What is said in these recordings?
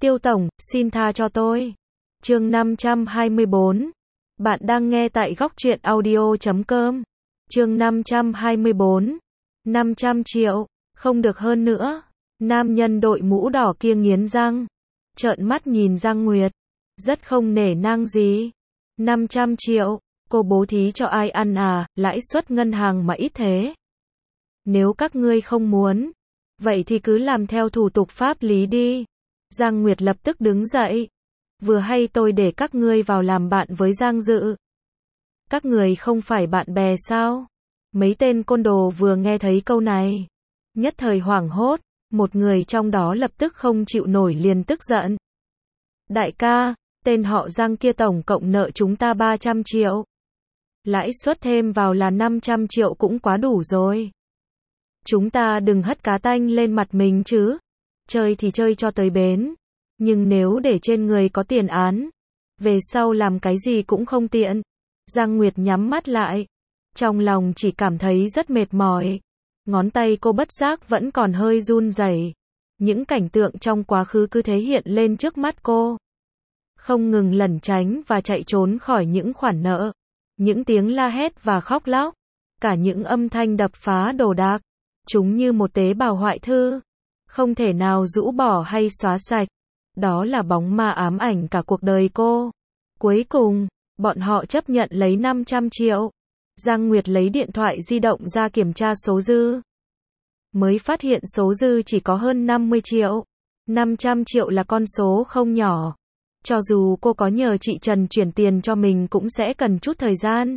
Tiêu tổng, xin tha cho tôi. Chương 524. Bạn đang nghe tại góc truyện audio.com. Chương 524. 500 triệu, không được hơn nữa. Nam nhân đội mũ đỏ kia nghiến răng, trợn mắt nhìn Giang Nguyệt, rất không nể nang gì. 500 triệu, cô bố thí cho ai ăn à, lãi suất ngân hàng mà ít thế. Nếu các ngươi không muốn, vậy thì cứ làm theo thủ tục pháp lý đi. Giang Nguyệt lập tức đứng dậy. Vừa hay tôi để các ngươi vào làm bạn với Giang Dự. Các người không phải bạn bè sao? Mấy tên côn đồ vừa nghe thấy câu này, nhất thời hoảng hốt, một người trong đó lập tức không chịu nổi liền tức giận. Đại ca, tên họ Giang kia tổng cộng nợ chúng ta 300 triệu. Lãi suất thêm vào là 500 triệu cũng quá đủ rồi. Chúng ta đừng hất cá tanh lên mặt mình chứ. Chơi thì chơi cho tới bến. Nhưng nếu để trên người có tiền án, về sau làm cái gì cũng không tiện. Giang Nguyệt nhắm mắt lại. Trong lòng chỉ cảm thấy rất mệt mỏi. Ngón tay cô bất giác vẫn còn hơi run rẩy. Những cảnh tượng trong quá khứ cứ thế hiện lên trước mắt cô. Không ngừng lẩn tránh và chạy trốn khỏi những khoản nợ. Những tiếng la hét và khóc lóc. Cả những âm thanh đập phá đồ đạc. Chúng như một tế bào hoại thư. Không thể nào rũ bỏ hay xóa sạch. Đó là bóng ma ám ảnh cả cuộc đời cô. Cuối cùng, bọn họ chấp nhận lấy 500 triệu. Giang Nguyệt lấy điện thoại di động ra kiểm tra số dư. Mới phát hiện số dư chỉ có hơn 50 triệu. 500 triệu là con số không nhỏ. Cho dù cô có nhờ chị Trần chuyển tiền cho mình cũng sẽ cần chút thời gian.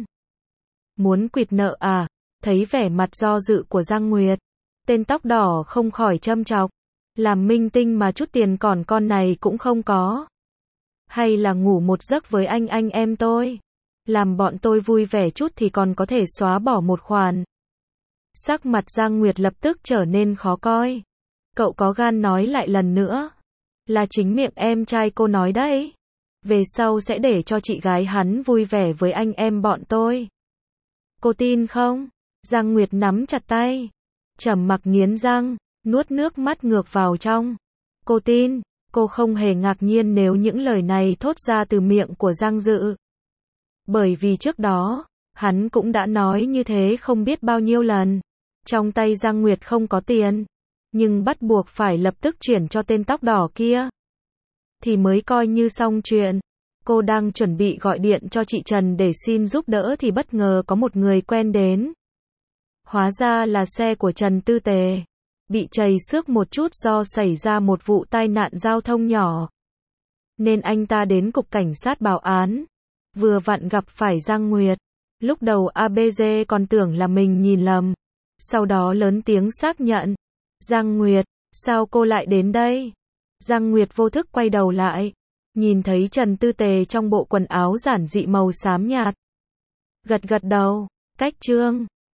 Muốn quỵt nợ à? Thấy vẻ mặt do dự của Giang Nguyệt, tên tóc đỏ không khỏi châm chọc. Làm minh tinh mà chút tiền còn con này cũng không có. Hay là ngủ một giấc với anh em tôi. Làm bọn tôi vui vẻ chút thì còn có thể xóa bỏ một khoản. Sắc mặt Giang Nguyệt lập tức trở nên khó coi. Cậu có gan nói lại lần nữa. Là chính miệng em trai cô nói đấy. Về sau sẽ để cho chị gái hắn vui vẻ với anh em bọn tôi. Cô tin không? Giang Nguyệt nắm chặt tay. Trầm mặc nghiến răng, nuốt nước mắt ngược vào trong. Cô tin, cô không hề ngạc nhiên nếu những lời này thốt ra từ miệng của Giang Dự. Bởi vì trước đó, hắn cũng đã nói như thế không biết bao nhiêu lần. Trong tay Giang Nguyệt không có tiền, nhưng bắt buộc phải lập tức chuyển cho tên tóc đỏ kia. Thì mới coi như xong chuyện. Cô đang chuẩn bị gọi điện cho chị Trần để xin giúp đỡ thì bất ngờ có một người quen đến. Hóa ra là xe của Trần Tư Tề. Bị trầy xước một chút do xảy ra một vụ tai nạn giao thông nhỏ. Nên anh ta đến cục cảnh sát báo án. Vừa vặn gặp phải Giang Nguyệt. Lúc đầu ABG còn tưởng là mình nhìn lầm. Sau đó lớn tiếng xác nhận. Giang Nguyệt, sao cô lại đến đây? Giang Nguyệt vô thức quay đầu lại. Nhìn thấy Trần Tư Tề trong bộ quần áo giản dị màu xám nhạt. Gật gật đầu. Cách trương.